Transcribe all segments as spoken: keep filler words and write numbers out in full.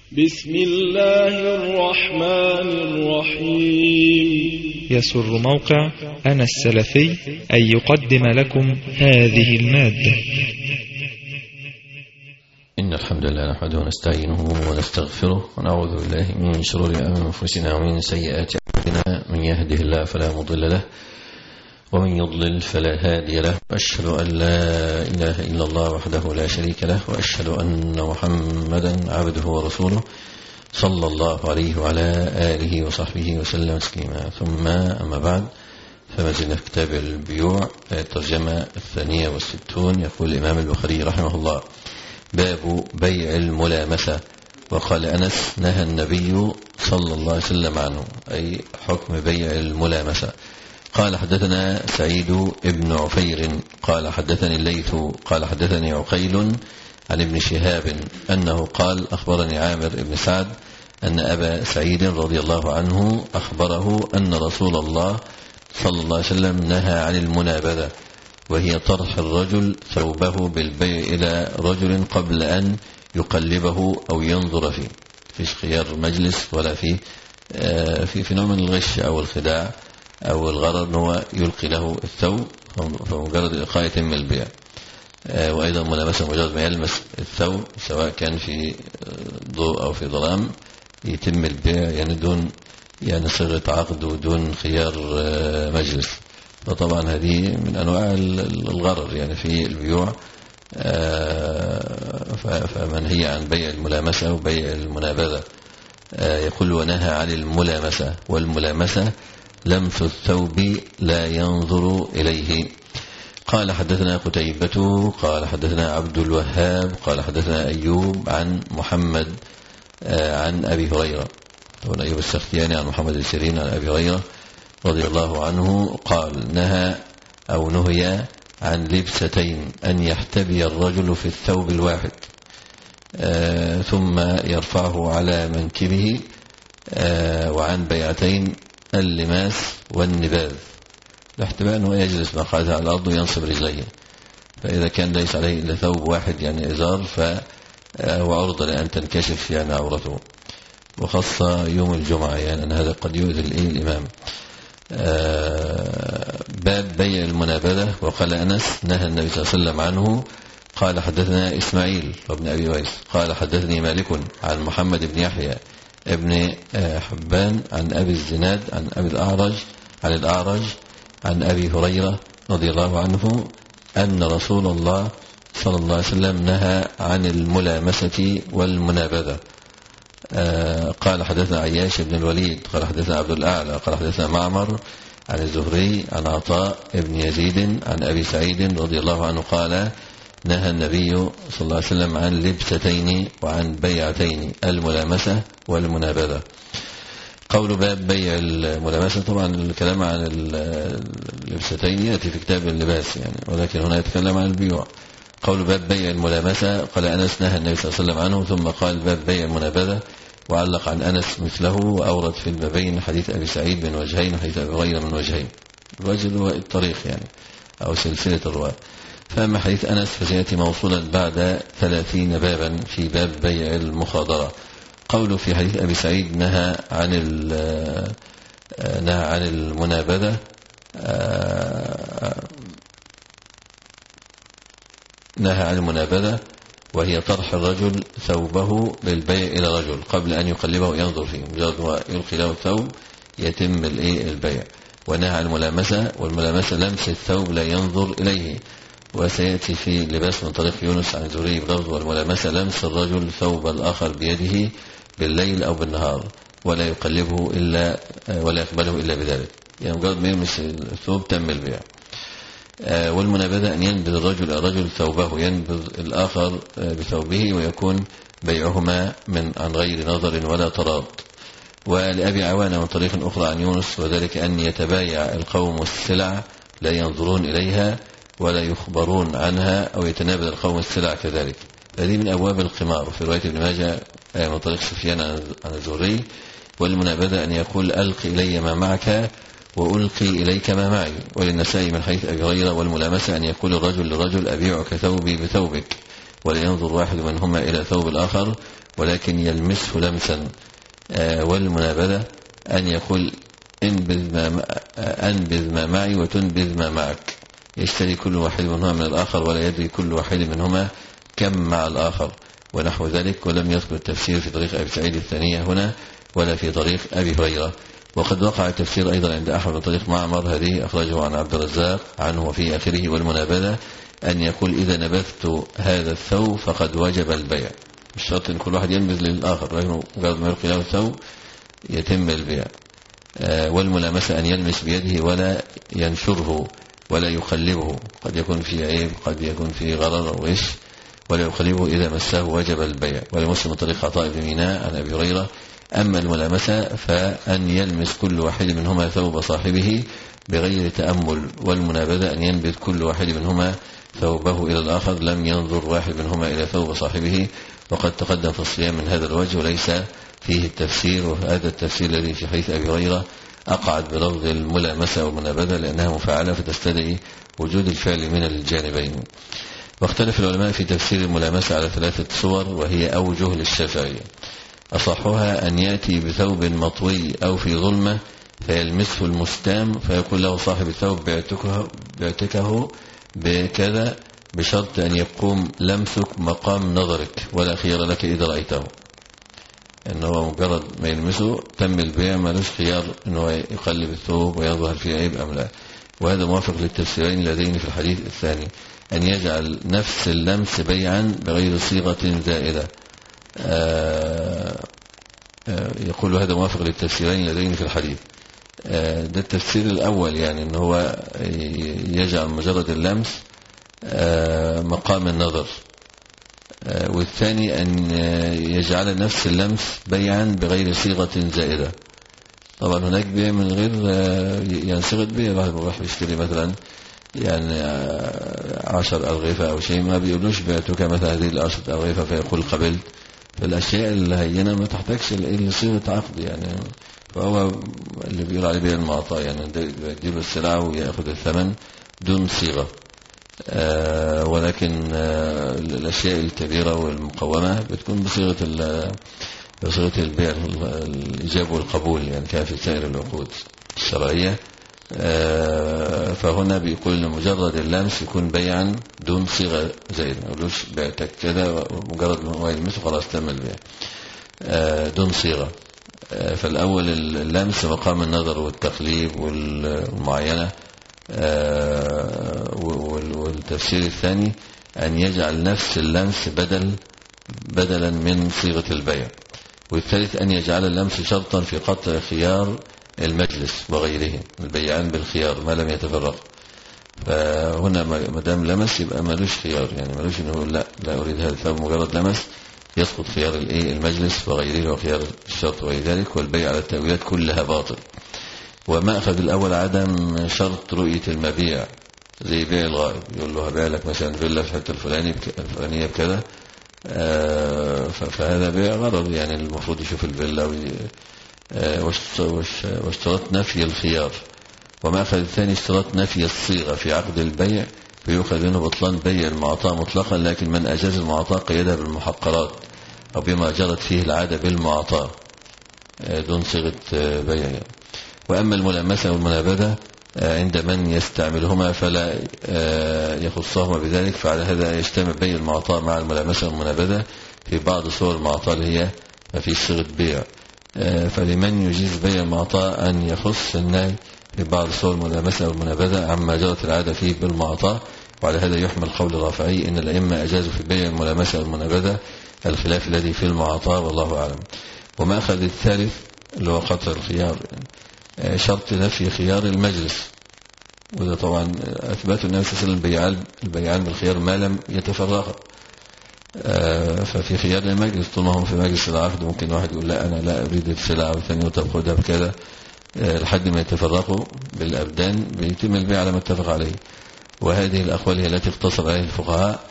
بسم الله الرحمن الرحيم. يسر موقع أنا السلفي أن يقدم لكم هذه المادة. إن الحمد لله نحمده ونستعينه ونستغفره ونعوذ بالله من شرور أنفسنا ومن سيئات أعمالنا، من يهده الله فلا مضل له ومن يضلل فلا هادي له، وأشهد أن لا إله إلا الله وحده لا شريك له، وأشهد أن محمدا عبده ورسوله صلى الله عليه وعلى آله وصحبه وسلم تسليما. ثم أما بعد، فما زلنا في كتاب البيوع الترجمة الثانية والستون. يقول الإمام البخاري رحمه الله: باب بيع الملامسة. وقال أنس: نهى النبي صلى الله عليه وسلم عنه، أي حكم بيع الملامسة. قال: حدثنا سعيد بن عفير قال حدثني الليث قال حدثني عقيل عن ابن شهاب أنه قال: أخبرني عامر بن سعد أن أبا سعيد رضي الله عنه أخبره أن رسول الله صلى الله عليه وسلم نهى عن المنابذة، وهي طرح الرجل ثوبه بالبيع إلى رجل قبل أن يقلبه أو ينظر فيه. فيش خيار مجلس ولا فيه في في نوع من الغش أو الخداع أو الغرر، أنه يلقي له الثوب فمجرد إلقاء يتم البيع. وأيضا ملامسة مجرد ما يلمس الثوب سواء كان في ضوء أو في ظلام يتم البيع، يعني دون يعني صيغة عقد ودون خيار مجلس. وطبعا هذه من أنواع الغرر يعني في البيوع، فمنهي عن بيع الملامسة وبيع المنابذة. يقول: ونهى عن الملامسة، والملامسة لمس الثوب لا ينظر إليه. قال: حدثنا قتيبة قال حدثنا عبد الوهاب قال حدثنا أيوب عن محمد عن أبي هريرة، هنا أيوب السختياني عن محمد السيرين عن أبي هريرة رضي الله عنه قال: نهى أو نهي عن لبستين، أن يحتبي الرجل في الثوب الواحد ثم يرفعه على منكبه، وعن بيعتين، اللماس والنباذ. الاحتباء أنه يجلس مقعدها على الأرض وينصب رجليه، فإذا كان ليس عليه إلا ثوب واحد يعني إزار فهو عرضة لأن تنكشف يعني عورته، وخاصة يوم الجمعة يعني أن هذا قد يؤذي الإمام. باب بيع المنابذة. وقال أنس: نهى النبي صلى الله عليه وسلم عنه. قال: حدثنا إسماعيل وابن أبي ويس قال حدثني مالك عن محمد بن يحيى ابن حبان عن أبي الزناد عن أبي الأعرج عن الأعرج عن أبي هريرة رضي الله عنه أن رسول الله صلى الله عليه وسلم نهى عن الملامسة والمنابذة. قال: حدثنا عياش بن الوليد قال حدثنا عبد الأعلى قال حدثنا معمر عن الزهري عن عطاء بن يزيد عن أبي سعيد رضي الله عنه قال: نهى النبي صلى الله عليه وسلم عن لبستين وعن بيعتين، الملامسة والمنابذة. قول باب بيع الملامسة، طبعا الكلام عن اللبستين يأتي في كتاب اللباس يعني، ولكن هنا يتكلم عن البيوع. قول باب بيع الملامسة، قال أنس: نهى النبي صلى الله عليه وسلم عنه. ثم قال: باب بيع المنابذة، وعلق عن أنس مثله، وأورد في البابين حديث أبي سعيد من وجهين وحديث أبي هريرة من وجهين. الوجه هو الطريق يعني أو سلسلة الرواية. فأما حديث أنس فسيأتي موصولا بعد ثلاثين بابا في باب بيع المخاضرة. قوله في حديث أبي سعيد نهى عن نهى عن المنابذة، نهى عن المنابذة وهي طرح الرجل ثوبه بالبيع إلى رجل قبل أن يقلبه ينظر فيه، مجرد ما يلقي له الثوب يتم البيع. ونهى عن الملامسة، والملامسة لمس الثوب لا ينظر إليه، وسيأتي في لباس من طريق يونس عن زهري بلفظ: والملامسة لمس الرجل ثوب الآخر بيده بالليل أو بالنهار ولا يقلبه إلا ولا يقبله إلا بذلك، يعني مجرد ما يلمس الثوب تم البيع. والمنابذة أن ينبذ الرجل الرجل ثوبه، ينبذ الآخر بثوبه، ويكون بيعهما من عن غير نظر ولا تراض. ولأبي عوانة من طريق أخرى عن يونس، وذلك أن يتبايع القوم السلع لا ينظرون إليها ولا يخبرون عنها، أو يتنابذ القوم السلع كذلك. هذه من أبواب القمار. في رواية ابن ماجه من طريق سفيان عن الزهري: والمنابذة أن يقول: ألق إلي ما معك وألقي إليك ما معي. وللنسائي من حديث أبي هريرة: والملامسة أن يقول الرجل للرجل: أبيعك ثوبي بثوبك، ولا ينظر واحد منهما إلى ثوب الآخر ولكن يلمسه لمسا. والمنابذة أن يقول انبذ ما, أنبذ ما معي وتنبذ ما معك، يشتري كل واحد منهما من الآخر ولا يدري كل واحد منهما كم مع الآخر ونحو ذلك. ولم يذكر التفسير في طريق أبي سعيد الثانية هنا ولا في طريق أبي هريرة. وقد وقع التفسير أيضا عند أحمد من طريق معمر، هذه أخرجه عن عبد الرزاق عنه وفي آخره. والمنابذة أن يقول إذا نبذت هذا الثوب فقد وجب البيع، مش شرط أن كل واحد ينبذ للآخر، لكنه مجرد ما يلقي له الثوب يتم البيع. والملامسة أن يلمس بيده ولا ينشره ولا يقلبه، قد يكون فيه عيب قد يكون فيه غرر أو إيش، ولا يقلبه إذا مسه وجب البيع. ولمسلم من طريق عطاء بن ميناء عن أبي هريرة. أما الملامسة فأن يلمس كل واحد منهما ثوب صاحبه بغير تأمل. والمنابذة أن ينبذ كل واحد منهما ثوبه إلى الآخر، لم ينظر واحد منهما إلى ثوب صاحبه. وقد تقدم في الصيام من هذا الوجه وليس فيه التفسير، وهذا التفسير الذي في حديث أبي هريرة أقعد بلفظ الملامسة والمنابذة لأنها مفاعلة فتستدعي وجود الفعل من الجانبين. واختلف العلماء في تفسير الملامسة على ثلاثة صور وهي أوجه للشافعية. أصحها أن يأتي بثوب مطوي أو في ظلمة فيلمسه المستام فيقول له صاحب الثوب بعتكه, بعتكه بكذا بشرط أن يقوم لمسك مقام نظرك ولا خيار لك إذا رأيته. أنه مجرد ما يلمسه تم البيع، مالوش خيار أنه يقلب الثوب ويظهر فيه عيب أم لا. وهذا موافق للتفسيرين اللذين في الحديث الثاني، أن يجعل نفس اللمس بيعا بغير صيغة زائدة. آآ آآ يقول هذا موافق للتفسيرين اللذين في الحديث. ده التفسير الأول، يعني أنه هو يجعل مجرد اللمس مقام النظر. والثاني أن يجعل نفس اللمس بيعا بغير صيغة زائدة. طبعا هناك بيع من غير يعني صيغة بيع، الواحد بيروح يشتري مثلا يعني عشر أرغفة أو شيء، ما بيقولوش بعتك مثلا هذه العشر أرغفة فيقول قبلت. فالأشياء اللي هينا ما تحتاجش إلا صيغة عقد، يعني فهو اللي بيقول عليه بيع المعطى، يعني يجيب السلعة ويأخذ الثمن دون صيغة. آه ولكن آه الأشياء الكبيرة والمقومة بتكون بصيغة بصيغة البيع الإجابة والقبول، يعني كان في سائر العقود الشرعية. آه فهنا بيقول مجرد اللمس يكون بيعا دون صيغة زائدة، ما يقولوش بعتك كده مجرد ما هو يلمسه خلاص تم البيع آه دون صيغة. آه فالأول اللمس مقام النظر والتقليب والمعاينة. آه والتفسير الثاني أن يجعل نفس اللمس بدل بدلا من صيغة البيع. والثالث أن يجعل اللمس شرطا في قطع خيار المجلس وغيره، البيعان بالخيار ما لم يتفرق. فهنا ما دام لمس يبقى ملوش خيار، يعني ملوش انه لا لا أريد هذا الثوب، مجرد لمس يسقط خيار الايه المجلس وغيره وخيار الشرط وغير ذلك. والبيع على التأويلات كلها باطل. وما أخذ الأول عدم شرط رؤية المبيع زي بيع الغائب، يقول له هبيع لك مثلا فيلا في الحته الفلانية الفلانية بكذا، آه فهذا بيع غرض، يعني المفروض يشوف الفيلا آه واشتراط نفي الخيار. وما أخذ الثاني اشتراط نفي الصيغة في عقد البيع، فيؤخذ منه بطلان بيع المعطاء مطلقا، لكن من أجاز المعطاء قيدها بالمحقرات أو بما جرت فيه العادة بالمعطاء آه دون صيغة آه بيع يعني. وأما الملامسة والمنابذة عند من يستعملهما فلا يخصهما بذلك، فعلى هذا يجتمع بيع المعطاء مع الملامسة والمنابذة في بعض صور المعطاء اللي هي ما في صيغة بيع. فلمن يجيز بيع المعطاء أن يخص النهي في بعض صور الملامسة والمنابذة عما جرت العادة فيه بالمعطاء. وعلى هذا يحمل قول الرافعي إن الأئمة أجازوا في بيع الملامسة والمنابذة الخلاف الذي في المعطاء والله أعلم. وما أخذ الثالث اللي هو قطع الخيار، يعني شرط نفي خيار المجلس، وده طبعا أثبت النبي صلى الله عليه وسلم البيعان بالخيار ما لم يتفرقا. ففي خيار المجلس طول ما هم في مجلس العقد ممكن واحد يقول لا أنا لا أريد السلعة والثاني طب خدها بكذا لحد ما يتفرقوا بالأبدان بيتم البيع على ما اتفق عليه. وهذه الأقوال هي التي اقتصر عليها الفقهاء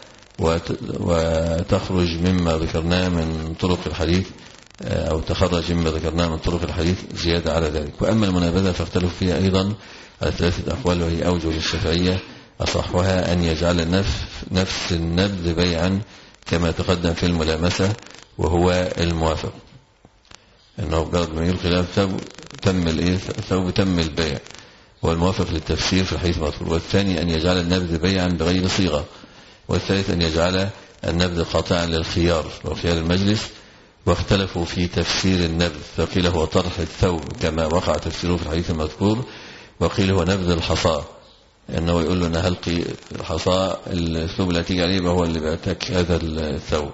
وتخرج مما ذكرناه من طرق الحديث أو تخرج مما ذكرناه من طرق الحديث زيادة على ذلك. وأما المنابذة فاختلف فيها أيضا على ثلاثة أقوال وهي أوجه للشافعية. أصحها أن يجعل نفس نفس النبذ بيعا كما تقدم في الملامسة، وهو الموافق، أنه بجرد ما يلقي له ثوب تم الإيه ثوب تم البيع، والموافق للتفسير في الحديث المذكور. والثاني أن يجعل النبذ بيعا بغير صيغة. والثالث أن يجعل النبذ قاطعا للخيار وخيار المجلس. واختلفوا في تفسير النبذ، فقيل هو طرح الثوب كما وقع تفسيره في الحديث المذكور، وقيل هو نبذ الحصى، أنه يقول له أنا هلقي الحصى الثوب اللي هتيجي عليه هو اللي بيتك هذا الثوب.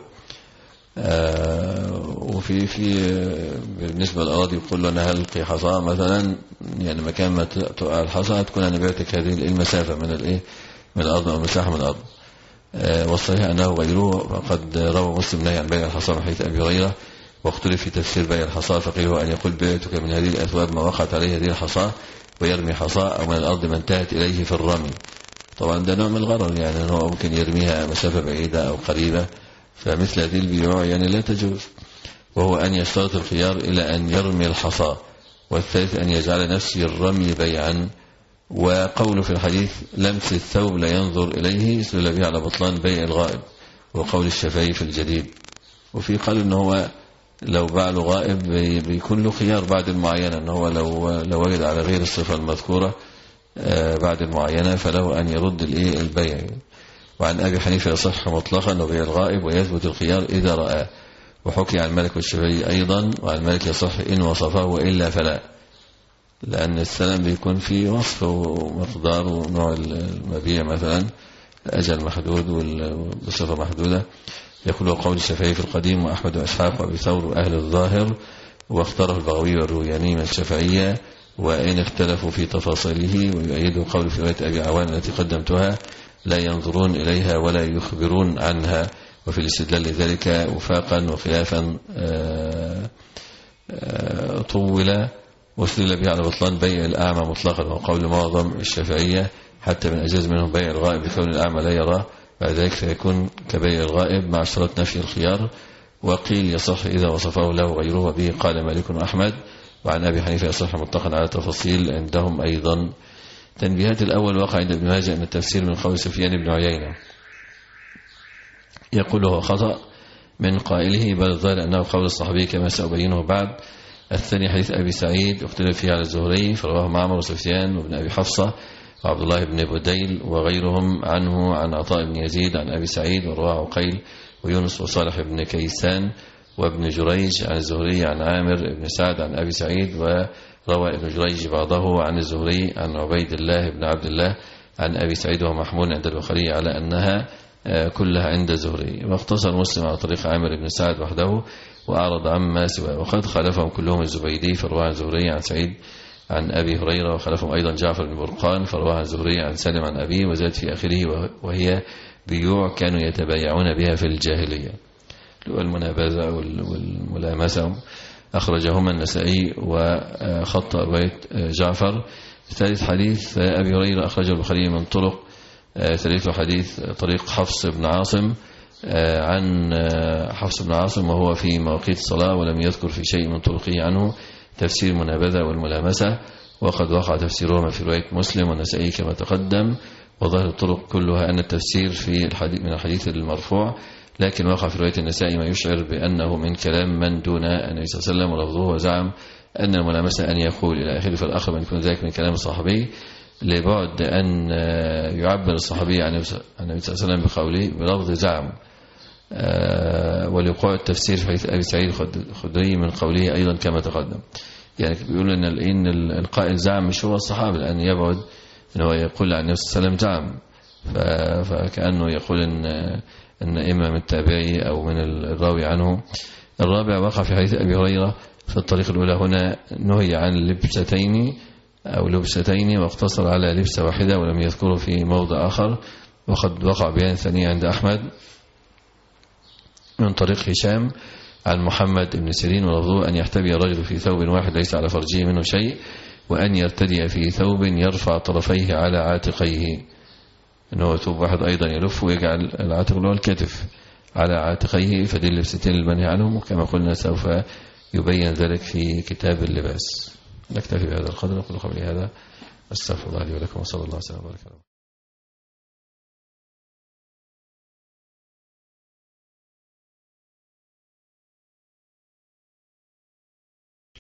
آه وفي في بالنسبة للأراضي يقول له أنا هلقي حصى مثلا، يعني مكان ما تقع الحصى تكون أنا بعتك هذه المسافة من الإيه من الأرض أو مساحة من الأرض. آه والصحيح أنه غيره، فقد روى مسلم نهي عن بيع الحصى من حديث أبي هريرة. واختلف في تفسير بيع الحصى، فقيل هو أن يقول بعتك من هذه الأثواب ما وقعت عليه هذه الحصى ويرمي حصى، أو من الأرض ما انتهت إليه في الرمي. طبعا ده نوع من الغرر، يعني هو ممكن يرميها مسافة بعيدة أو قريبة، فمثل هذه البيوع يعني لا تجوز. وهو أن يشترط الخيار إلى أن يرمي الحصى. والثالث أن يجعل نفسه الرمي بيعا. وقوله في الحديث لمس الثوب لا ينظر إليه استدل به على بطلان بيع الغائب، وقول الشافعي في الجديد. وفي قال إن هو لو باع له غائب بيكون له خيار بعد المعينة، أنه هو لو لو وجد على غير الصفة المذكورة بعد المعينة فله أن يرد الإيه البيع. وعن أبي حنيفة يصح مطلقا أنه بيع الغائب ويثبت الخيار إذا رآه. وحكي عن مالك والشافعي أيضا، وعن مالك يصح إن وصفه وإلا فلا، لأن السلام بيكون فيه وصف ومقدار ونوع المبيع، مثلا أجل محدود والصفة محدودة. يقول قول الشافعي في القديم وأحمد وأسحاق وأبي ثور وأهل الظاهر، واختاره البغوي والروياني من الشافعية وإن اختلفوا في تفاصيله. ويؤيدوا قول في رواية أبي عوان التي قدمتها لا ينظرون إليها ولا يخبرون عنها، وفي الاستدلال لذلك وفاقا وخلافا طول واستدل به على بطلان بيع الأعمى مطلقا، وقول معظم الشافعية حتى من أجاز منهم بيع الغائب بكون الأعمى لا يراه، بعد ذلك فيكون كبيع الغائب مع اشتراط نفي الخيار. وقيل يصح إذا وصفه له غيره، وبه قال مالك وأحمد. وعن أبي حنيفة يصح مطلقا على تفاصيل عندهم أيضا. تنبيهات الأول وقع عند ابن ماجه أن التفسير من قول سفيان بن عيينة يقول هو خطأ من قائله، بل الظاهر أنه قول الصحابي كما سأبينه بعد. الثاني حديث أبي سعيد اختلف فيه على الزهري، فرواه معمر وسفيان وابن أبي حفصة وعبد الله بن بديل وغيرهم عنه عن عطاء بن يزيد عن أبي سعيد، ورواه عقيل ويونس وصالح بن كيسان وابن جريج عن الزهري عن عامر بن سعد عن أبي سعيد. وروى ابن جريج بعضه عن الزهري عن عبيد الله بن عبد الله عن أبي سعيد ومحمول عند البخاري على أنها كلها عند الزهري. واختصر مسلم على طريق عامر بن سعد وحده وأعرض عما سواه. وقد خالفهم كلهم الزبيدي فرواه عن الزهري عن سعيد عن أبي هريرة، وخلفهم أيضا جعفر بن برقان فرواه عن الزهري عن سالم عن أبيه، وزاد في آخره وهي بيوع كانوا يتبايعون بها في الجاهلية، والمنابذة والملامسة. أخرجهما النسائي وخط رواية جعفر. ثالث حديث أبي هريرة أخرجه البخاري من طرق. ثالث حديث طريق حفص بن عاصم عن حفص بن عاصم وهو في مواقيت الصلاة، ولم يذكر في شيء من طرقه عنه تفسير المنابذة والملامسة، وقد وقع تفسيرهما في رواية مسلم والنسائي كما تقدم. وظاهر الطرق كلها أن التفسير في الحديث من الحديث المرفوع، لكن وقع في رواية النسائي ما يشعر بأنه من كلام من دون النبي صلى الله عليه وسلم، ولفظه وزعم أن الملامسة أن يقول إلى آخره، فالأخر أن يكون ذلك من كلام الصحابي لبعد أن يعبر الصحابي عن النبي صلى الله عليه وسلم بقوله بلفظ زعم، ولوقوع التفسير في حديث أبي سعيد الخدري من قوله أيضا كما تقدم. يعني بيقول إن إن القائل زعم مش هو الصحابي، لأن يبعد أنه يقول عن النبي صلى الله عليه وسلم زعم، فكأنه يقول إن أن إما من التابعي أو من الراوي عنه. الرابع وقع في حديث أبي هريرة في الطريق الأولى هنا نهي عن لبستين أو لبستين، واقتصر على لبسة واحدة ولم يذكره في موضع آخر. وقد وقع بيان ثاني عند أحمد من طريق هشام عن محمد بن سيرين، ولفظه أن يحتبي الرجل في ثوب واحد ليس على فرجه منه شيء، وأن يرتدي في ثوب يرفع طرفيه على عاتقيه، أنه ثوب واحد أيضا يلف ويجعل العاتق اللي هو الكتف على عاتقيه، فدي اللبستين المنهي عنهم، وكما قلنا سوف يبين ذلك في كتاب اللباس. نكتفي بهذا القدر، نقول قبل هذا استغفر الله لي ولكم وصلى الله وسلم وبارك على